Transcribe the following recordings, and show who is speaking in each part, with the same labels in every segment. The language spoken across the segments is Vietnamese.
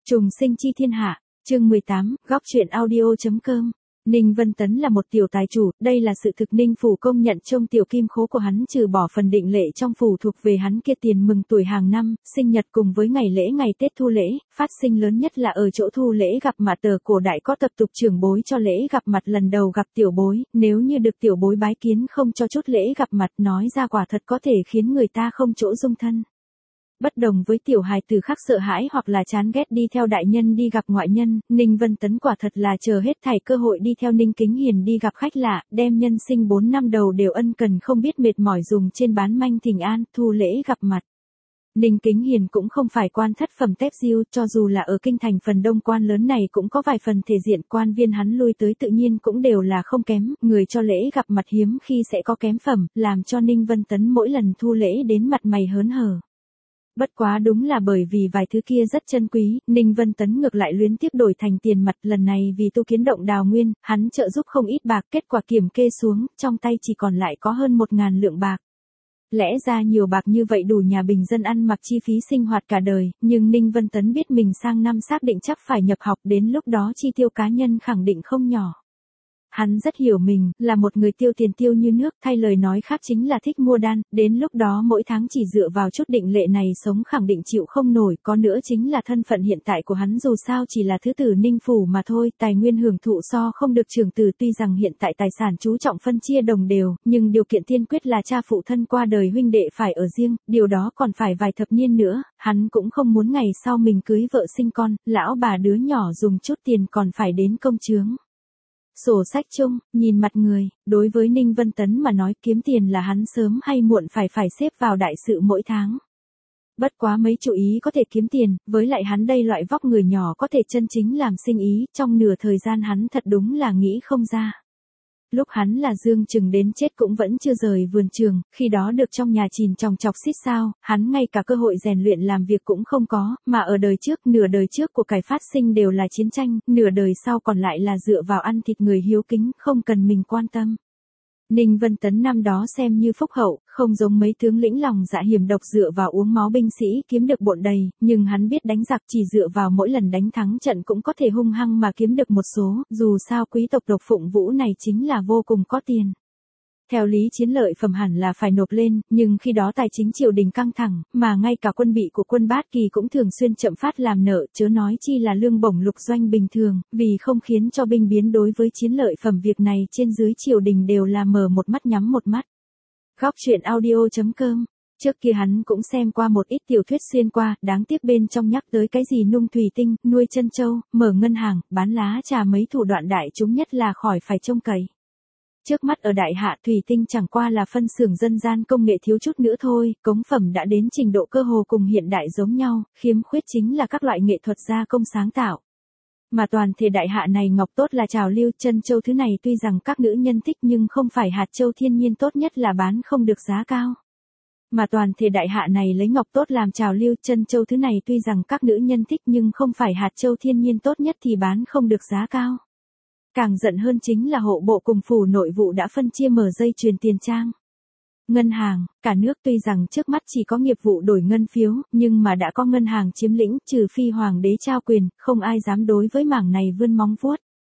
Speaker 1: Trùng sinh chi thiên hạ, chương 18, góc truyện audio.com. Ninh Vân Tấn là một tiểu tài chủ, đây là sự thực Ninh phủ công nhận trong tiểu kim khố của hắn, trừ bỏ phần định lệ trong phủ thuộc về hắn kia tiền mừng tuổi hàng năm, sinh nhật cùng với ngày lễ ngày Tết thu lễ, phát sinh lớn nhất là ở chỗ thu lễ gặp mặt. Tờ cổ đại có tập tục trưởng bối cho lễ gặp mặt lần đầu gặp tiểu bối, nếu như được tiểu bối bái kiến không cho chút lễ gặp mặt, nói ra quả thật có thể khiến người ta không chỗ dung thân. Bất đồng với tiểu hài tử khác sợ hãi hoặc là chán ghét đi theo đại nhân đi gặp ngoại nhân, Ninh Vân Tấn quả thật là chờ hết thảy cơ hội đi theo Ninh Kính Hiền đi gặp khách lạ, đem nhân sinh 4 năm đầu đều ân cần không biết mệt mỏi dùng trên bán manh thỉnh an, thu lễ gặp mặt. Ninh Kính Hiền cũng không phải quan thất phẩm tép diêu, cho dù là ở kinh thành phần đông quan lớn này cũng có vài phần thể diện, quan viên hắn lui tới tự nhiên cũng đều là không kém, người cho lễ gặp mặt hiếm khi sẽ có kém phẩm, làm cho Ninh Vân Tấn mỗi lần thu lễ đến mặt mày hớn hở. Bất quá đúng là bởi vì vài thứ kia rất chân quý, Ninh Vân Tấn ngược lại luyến tiếc đổi thành tiền mặt. Lần này vì tu kiến động đào nguyên, hắn trợ giúp không ít bạc, kết quả kiểm kê xuống, trong tay chỉ còn lại có hơn 1.000 lượng bạc. Lẽ ra nhiều bạc như vậy đủ nhà bình dân ăn mặc chi phí sinh hoạt cả đời, nhưng Ninh Vân Tấn biết mình sang năm xác định chắc phải nhập học, đến lúc đó chi tiêu cá nhân khẳng định không nhỏ. Hắn rất hiểu mình, là một người tiêu tiền tiêu như nước, thay lời nói khác chính là thích mua đan, đến lúc đó mỗi tháng chỉ dựa vào chút định lệ này sống khẳng định chịu không nổi, có nữa chính là thân phận hiện tại của hắn dù sao chỉ là thứ tử Ninh phủ mà thôi, tài nguyên hưởng thụ so không được trưởng tử, tuy rằng hiện tại tài sản chú trọng phân chia đồng đều, nhưng điều kiện tiên quyết là cha phụ thân qua đời huynh đệ phải ở riêng, điều đó còn phải vài thập niên nữa, hắn cũng không muốn ngày sau mình cưới vợ sinh con, lão bà đứa nhỏ dùng chút tiền còn phải đến công chướng. Sổ sách chung, nhìn mặt người, đối với Ninh Vân Tấn mà nói kiếm tiền là hắn sớm hay muộn phải xếp vào đại sự mỗi tháng. Bất quá mấy chú ý có thể kiếm tiền, với lại hắn đây loại vóc người nhỏ có thể chân chính làm sinh ý, trong nửa thời gian hắn thật đúng là nghĩ không ra. Lúc hắn là dương chừng đến chết cũng vẫn chưa rời vườn trường, khi đó được trong nhà chìn chòng chọc xít sao, hắn ngay cả cơ hội rèn luyện làm việc cũng không có, mà ở đời trước, nửa đời trước của cải phát sinh đều là chiến tranh, nửa đời sau còn lại là dựa vào ăn thịt người hiếu kính, không cần mình quan tâm. Ninh Vân Tấn năm đó xem như phúc hậu, không giống mấy tướng lĩnh lòng dạ hiểm độc dựa vào uống máu binh sĩ kiếm được bộn đầy, nhưng hắn biết đánh giặc chỉ dựa vào mỗi lần đánh thắng trận cũng có thể hung hăng mà kiếm được một số, dù sao quý tộc độc phụng vũ này chính là vô cùng có tiền. Theo lý chiến lợi phẩm hẳn là phải nộp lên, nhưng khi đó tài chính triều đình căng thẳng, mà ngay cả quân bị của quân Bát Kỳ cũng thường xuyên chậm phát làm nợ, chớ nói chi là lương bổng lục doanh bình thường, vì không khiến cho binh biến đối với chiến lợi phẩm việc này trên dưới triều đình đều là mở một mắt nhắm một mắt. Góc truyện audio.com. Trước kia hắn cũng xem qua một ít tiểu thuyết xuyên qua, đáng tiếc bên trong nhắc tới cái gì nung thủy tinh, nuôi chân châu, mở ngân hàng, bán lá trà mấy thủ đoạn đại chúng nhất là khỏi phải trông cậy. Trước mắt ở đại hạ thủy tinh chẳng qua là phân xưởng dân gian công nghệ thiếu chút nữa thôi, cống phẩm đã đến trình độ cơ hồ cùng hiện đại giống nhau, khiếm khuyết chính là các loại nghệ thuật gia công sáng tạo. Mà toàn thể đại hạ này ngọc tốt là trào lưu, chân châu thứ này tuy rằng các nữ nhân thích nhưng không phải hạt châu thiên nhiên tốt nhất là bán không được giá cao. Mà toàn thể đại hạ này lấy ngọc tốt làm trào lưu, chân châu thứ này tuy rằng các nữ nhân thích nhưng không phải hạt châu thiên nhiên tốt nhất thì bán không được giá cao. Càng giận hơn chính là hộ bộ cùng phủ nội vụ đã phân chia mở dây chuyền tiền trang. Ngân hàng, cả nước tuy rằng trước mắt chỉ có nghiệp vụ đổi ngân phiếu, nhưng mà đã có ngân hàng chiếm lĩnh, trừ phi hoàng đế trao quyền, không ai dám đối với mảng này vươn móng vuốt.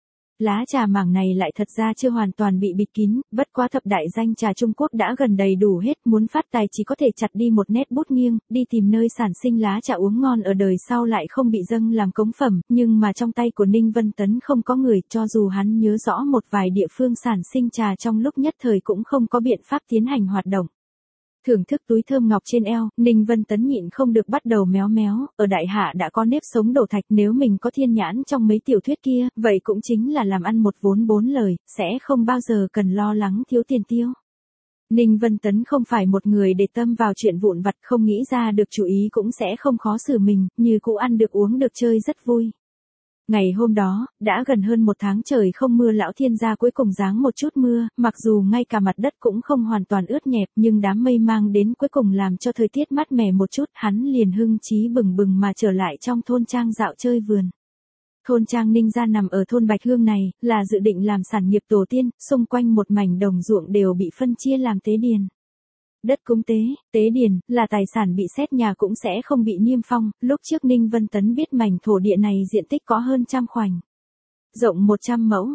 Speaker 1: Lá trà mảng này lại thật ra chưa hoàn toàn bị bịt kín, bất quá thập đại danh trà Trung Quốc đã gần đầy đủ hết, muốn phát tài chỉ có thể chặt đi một nét bút nghiêng, đi tìm nơi sản sinh lá trà uống ngon ở đời sau lại không bị dâng làm cống phẩm, nhưng mà trong tay của Ninh Vân Tấn không có người, cho dù hắn nhớ rõ một vài địa phương sản sinh trà trong lúc nhất thời cũng không có biện pháp tiến hành hoạt động. Thưởng thức túi thơm ngọc trên eo, Ninh Vân Tấn nhịn không được bắt đầu méo méo, ở đại hạ đã có nếp sống đổ thạch, nếu mình có thiên nhãn trong mấy tiểu thuyết kia, vậy cũng chính là làm ăn một vốn bốn lời, sẽ không bao giờ cần lo lắng thiếu tiền tiêu. Ninh Vân Tấn không phải một người để tâm vào chuyện vụn vặt, không nghĩ ra được chủ ý cũng sẽ không khó xử mình, như cũ ăn được uống được chơi rất vui. Ngày hôm đó, đã gần hơn một tháng trời không mưa, lão thiên gia cuối cùng giáng một chút mưa, mặc dù ngay cả mặt đất cũng không hoàn toàn ướt nhẹp, nhưng đám mây mang đến cuối cùng làm cho thời tiết mát mẻ một chút, hắn liền hưng chí bừng bừng mà trở lại trong thôn trang dạo chơi vườn. Thôn trang Ninh gia nằm ở thôn Bạch Hương này, là dự định làm sản nghiệp tổ tiên, xung quanh một mảnh đồng ruộng đều bị phân chia làm tế điền. Đất cúng tế, tế điền, là tài sản bị xét nhà cũng sẽ không bị niêm phong. Lúc trước Ninh Vân Tấn biết mảnh thổ địa này diện tích có hơn trăm khoảnh, rộng 100 mẫu,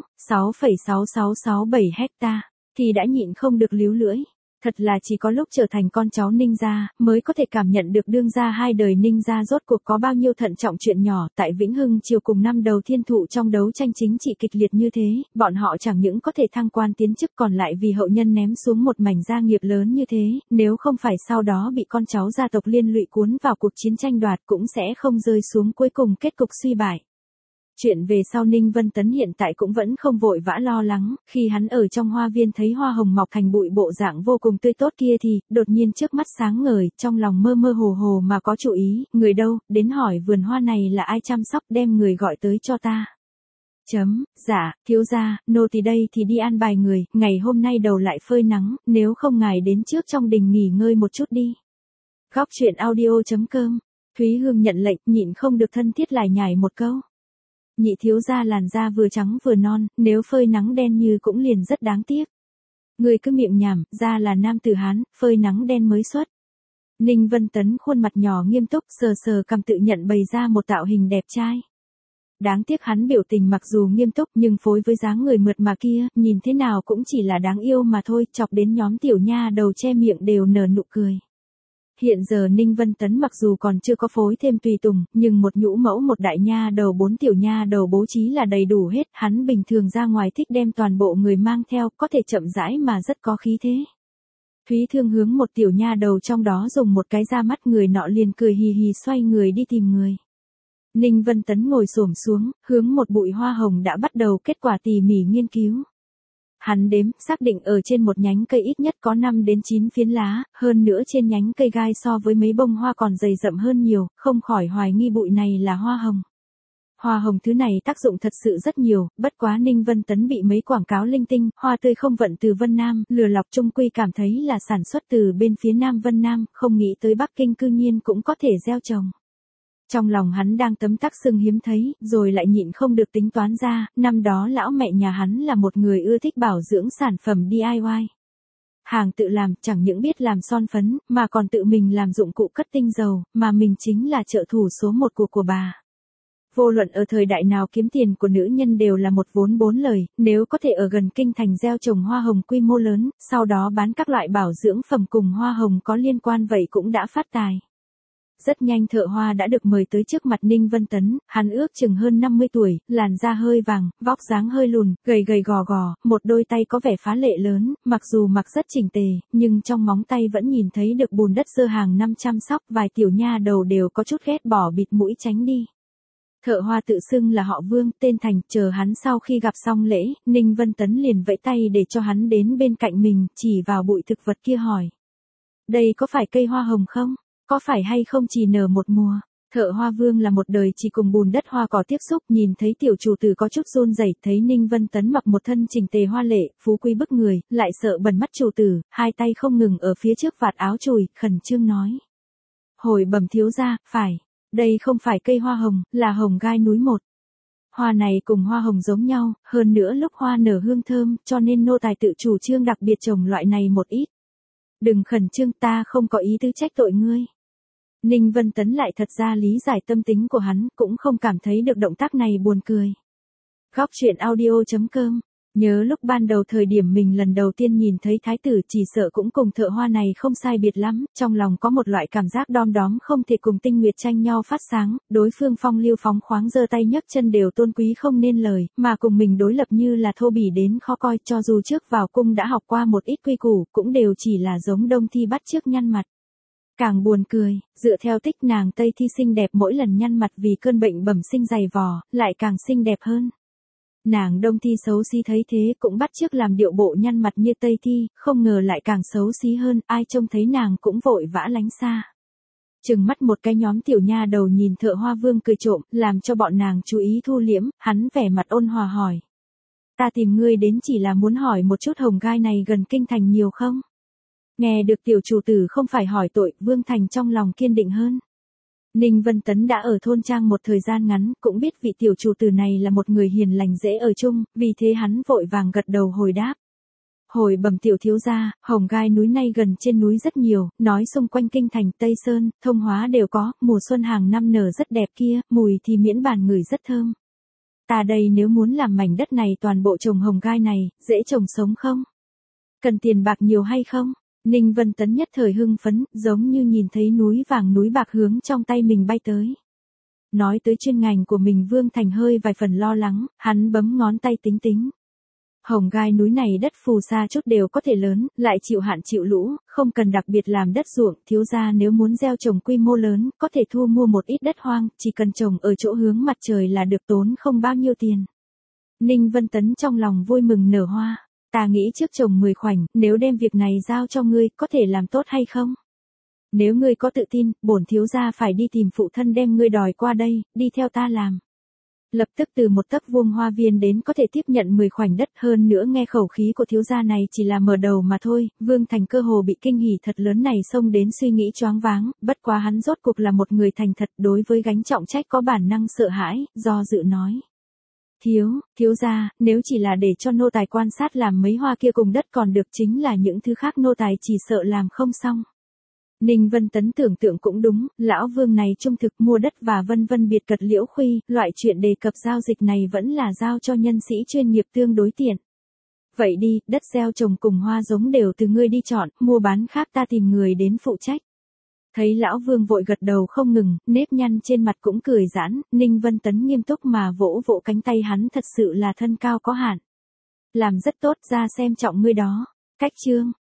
Speaker 1: 6,6667 hecta, thì đã nhịn không được líu lưỡi. Thật là chỉ có lúc trở thành con cháu Ninh gia, mới có thể cảm nhận được đương gia hai đời Ninh gia rốt cuộc có bao nhiêu thận trọng chuyện nhỏ. Tại Vĩnh Hưng triều cùng năm đầu thiên thụ trong đấu tranh chính trị kịch liệt như thế, bọn họ chẳng những có thể thăng quan tiến chức còn lại vì hậu nhân ném xuống một mảnh gia nghiệp lớn như thế, nếu không phải sau đó bị con cháu gia tộc liên lụy cuốn vào cuộc chiến tranh đoạt cũng sẽ không rơi xuống cuối cùng kết cục suy bại. Chuyện về sau Ninh Vân Tấn hiện tại cũng vẫn không vội vã lo lắng, khi hắn ở trong hoa viên thấy hoa hồng mọc thành bụi bộ dạng vô cùng tươi tốt kia thì, đột nhiên trước mắt sáng ngời, trong lòng mơ mơ hồ hồ mà có chủ ý, người đâu, đến hỏi vườn hoa này là ai chăm sóc, đem người gọi tới cho ta. Dạ, thiếu gia, nô tỳ đây thì đi an bài người, ngày hôm nay đầu lại phơi nắng, nếu không ngài đến trước trong đình nghỉ ngơi một chút đi. Góc truyện audio.com, Thúy Hương nhận lệnh, nhịn không được thân thiết lại nhải một câu. Nhị thiếu gia làn da vừa trắng vừa non, nếu phơi nắng đen như cũng liền rất đáng tiếc. Người cứ miệng nhảm, da là nam tử Hán, phơi nắng đen mới xuất. Ninh Vân Tấn khuôn mặt nhỏ nghiêm túc sờ sờ cằm tự nhận bày ra một tạo hình đẹp trai. Đáng tiếc hắn biểu tình mặc dù nghiêm túc nhưng phối với dáng người mượt mà kia, nhìn thế nào cũng chỉ là đáng yêu mà thôi, chọc đến nhóm tiểu nha đầu che miệng đều nở nụ cười. Hiện giờ Ninh Vân Tấn mặc dù còn chưa có phối thêm tùy tùng, nhưng một nhũ mẫu một đại nha đầu 4 tiểu nha đầu bố trí là đầy đủ hết, hắn bình thường ra ngoài thích đem toàn bộ người mang theo, có thể chậm rãi mà rất có khí thế. Thúy Thương hướng một tiểu nha đầu trong đó dùng một cái ra mắt, người nọ liền cười hì hì xoay người đi tìm người. Ninh Vân Tấn ngồi xổm xuống, hướng một bụi hoa hồng đã bắt đầu kết quả tỉ mỉ nghiên cứu. Hắn đếm, xác định ở trên một nhánh cây ít nhất có 5 đến 9 phiến lá, hơn nữa trên nhánh cây gai so với mấy bông hoa còn dày rậm hơn nhiều, không khỏi hoài nghi bụi này là hoa hồng. Hoa hồng thứ này tác dụng thật sự rất nhiều, bất quá Ninh Vân Tấn bị mấy quảng cáo linh tinh, hoa tươi không vận từ Vân Nam, lừa lọc trung quy cảm thấy là sản xuất từ bên phía Nam Vân Nam, không nghĩ tới Bắc Kinh cư nhiên cũng có thể gieo trồng. Trong lòng hắn đang tấm tắc sưng hiếm thấy, rồi lại nhịn không được tính toán ra, năm đó lão mẹ nhà hắn là một người ưa thích bảo dưỡng sản phẩm DIY. Hàng tự làm, chẳng những biết làm son phấn, mà còn tự mình làm dụng cụ cất tinh dầu, mà mình chính là trợ thủ số 1 của bà. Vô luận ở thời đại nào kiếm tiền của nữ nhân đều là một vốn 4 lời, nếu có thể ở gần kinh thành gieo trồng hoa hồng quy mô lớn, sau đó bán các loại bảo dưỡng phẩm cùng hoa hồng có liên quan vậy cũng đã phát tài. Rất nhanh thợ hoa đã được mời tới trước mặt Ninh Vân Tấn, hắn ước chừng hơn 50 tuổi, làn da hơi vàng, vóc dáng hơi lùn, gầy gầy gò gò, một đôi tay có vẻ phá lệ lớn, mặc dù mặc rất chỉnh tề, nhưng trong móng tay vẫn nhìn thấy được bùn đất dơ hàng năm chăm sóc, vài tiểu nha đầu đều có chút ghét bỏ bịt mũi tránh đi. Thợ hoa tự xưng là họ Vương, tên Thành, chờ hắn sau khi gặp xong lễ, Ninh Vân Tấn liền vẫy tay để cho hắn đến bên cạnh mình, chỉ vào bụi thực vật kia hỏi. Đây có phải cây hoa hồng không? Có phải hay không chỉ nở một mùa? Thợ hoa Vương là một đời chỉ cùng bùn đất hoa cỏ tiếp xúc, nhìn thấy tiểu chủ tử có chút run rẩy, thấy Ninh Vân Tấn mặc một thân chỉnh tề hoa lệ, phú quý bức người, lại sợ bẩn mắt chủ tử, hai tay không ngừng ở phía trước vạt áo chùi, khẩn trương nói. Hồi bẩm thiếu gia, phải, đây không phải cây hoa hồng, là hồng gai núi một. Hoa này cùng hoa hồng giống nhau, hơn nữa lúc hoa nở hương thơm, cho nên nô tài tự chủ trương đặc biệt trồng loại này một ít. Đừng khẩn trương, ta không có ý tư trách tội ngươi. Ninh Vân Tấn lại thật ra lý giải tâm tính của hắn, cũng không cảm thấy được động tác này buồn cười. Góc truyện audio.com, nhớ lúc ban đầu thời điểm mình lần đầu tiên nhìn thấy thái tử chỉ sợ cũng cùng thợ hoa này không sai biệt lắm, trong lòng có một loại cảm giác đom đóm không thể cùng tinh nguyệt tranh nhau phát sáng, đối phương phong lưu phóng khoáng giơ tay nhấc chân đều tôn quý không nên lời, mà cùng mình đối lập như là thô bỉ đến khó coi, cho dù trước vào cung đã học qua một ít quy củ, cũng đều chỉ là giống Đông Thi bắt chước nhăn mặt. Càng buồn cười, dựa theo tích nàng Tây Thi xinh đẹp mỗi lần nhăn mặt vì cơn bệnh bẩm sinh dày vò, lại càng xinh đẹp hơn. Nàng Đông Thi xấu xí thấy thế cũng bắt chước làm điệu bộ nhăn mặt như Tây Thi, không ngờ lại càng xấu xí hơn, ai trông thấy nàng cũng vội vã lánh xa. Chừng mắt một cái nhóm tiểu nha đầu nhìn thợ hoa Vương cười trộm, làm cho bọn nàng chú ý thu liễm, hắn vẻ mặt ôn hòa hỏi. Ta tìm ngươi đến chỉ là muốn hỏi một chút hồng gai này gần kinh thành nhiều không? Nghe được tiểu chủ tử không phải hỏi tội, Vương Thành trong lòng kiên định hơn. Ninh Vân Tấn đã ở thôn trang một thời gian ngắn, cũng biết vị tiểu chủ tử này là một người hiền lành dễ ở chung, vì thế hắn vội vàng gật đầu hồi đáp. Hồi bẩm tiểu thiếu gia, hồng gai núi này gần trên núi rất nhiều, nói xung quanh kinh thành Tây Sơn, Thông Hóa đều có, mùa xuân hàng năm nở rất đẹp kia, mùi thì miễn bàn ngửi rất thơm. Ta đây nếu muốn làm mảnh đất này toàn bộ trồng hồng gai này, dễ trồng sống không? Cần tiền bạc nhiều hay không? Ninh Vân Tấn nhất thời hưng phấn, giống như nhìn thấy núi vàng núi bạc hướng trong tay mình bay tới. Nói tới chuyên ngành của mình Vương Thành hơi vài phần lo lắng, hắn bấm ngón tay tính tính. Hồng gai núi này đất phù sa chút đều có thể lớn, lại chịu hạn chịu lũ, không cần đặc biệt làm đất ruộng, thiếu gia nếu muốn gieo trồng quy mô lớn, có thể thu mua một ít đất hoang, chỉ cần trồng ở chỗ hướng mặt trời là được, tốn không bao nhiêu tiền. Ninh Vân Tấn trong lòng vui mừng nở hoa, ta nghĩ trước trồng 10 khoảnh, nếu đem việc này giao cho ngươi, có thể làm tốt hay không? Nếu ngươi có tự tin, bổn thiếu gia phải đi tìm phụ thân đem ngươi đòi qua đây, đi theo ta làm. Lập tức từ một tấc vuông hoa viên đến có thể tiếp nhận 10 khoảnh đất, hơn nữa nghe khẩu khí của thiếu gia này chỉ là mở đầu mà thôi, Vương Thành cơ hồ bị kinh hỉ thật lớn này xông đến suy nghĩ choáng váng, bất quá hắn rốt cuộc là một người thành thật, đối với gánh trọng trách có bản năng sợ hãi, do dự nói. Thiếu gia, nếu chỉ là để cho nô tài quan sát làm mấy hoa kia cùng đất còn được, chính là những thứ khác nô tài chỉ sợ làm không xong. Ninh Vân Tấn tưởng tượng cũng đúng, lão Vương này trung thực mua đất và vân vân biệt cật liễu khuy, loại chuyện đề cập giao dịch này vẫn là giao cho nhân sĩ chuyên nghiệp tương đối tiện. Vậy đi, đất gieo trồng cùng hoa giống đều từ ngươi đi chọn, mua bán khác ta tìm người đến phụ trách. Thấy lão Vương vội gật đầu không ngừng, nếp nhăn trên mặt cũng cười giãn, Ninh Vân Tấn nghiêm túc mà vỗ vỗ cánh tay hắn, thật sự là thân cao có hạn. Làm rất tốt, ra xem trọng ngươi đó. Cách chương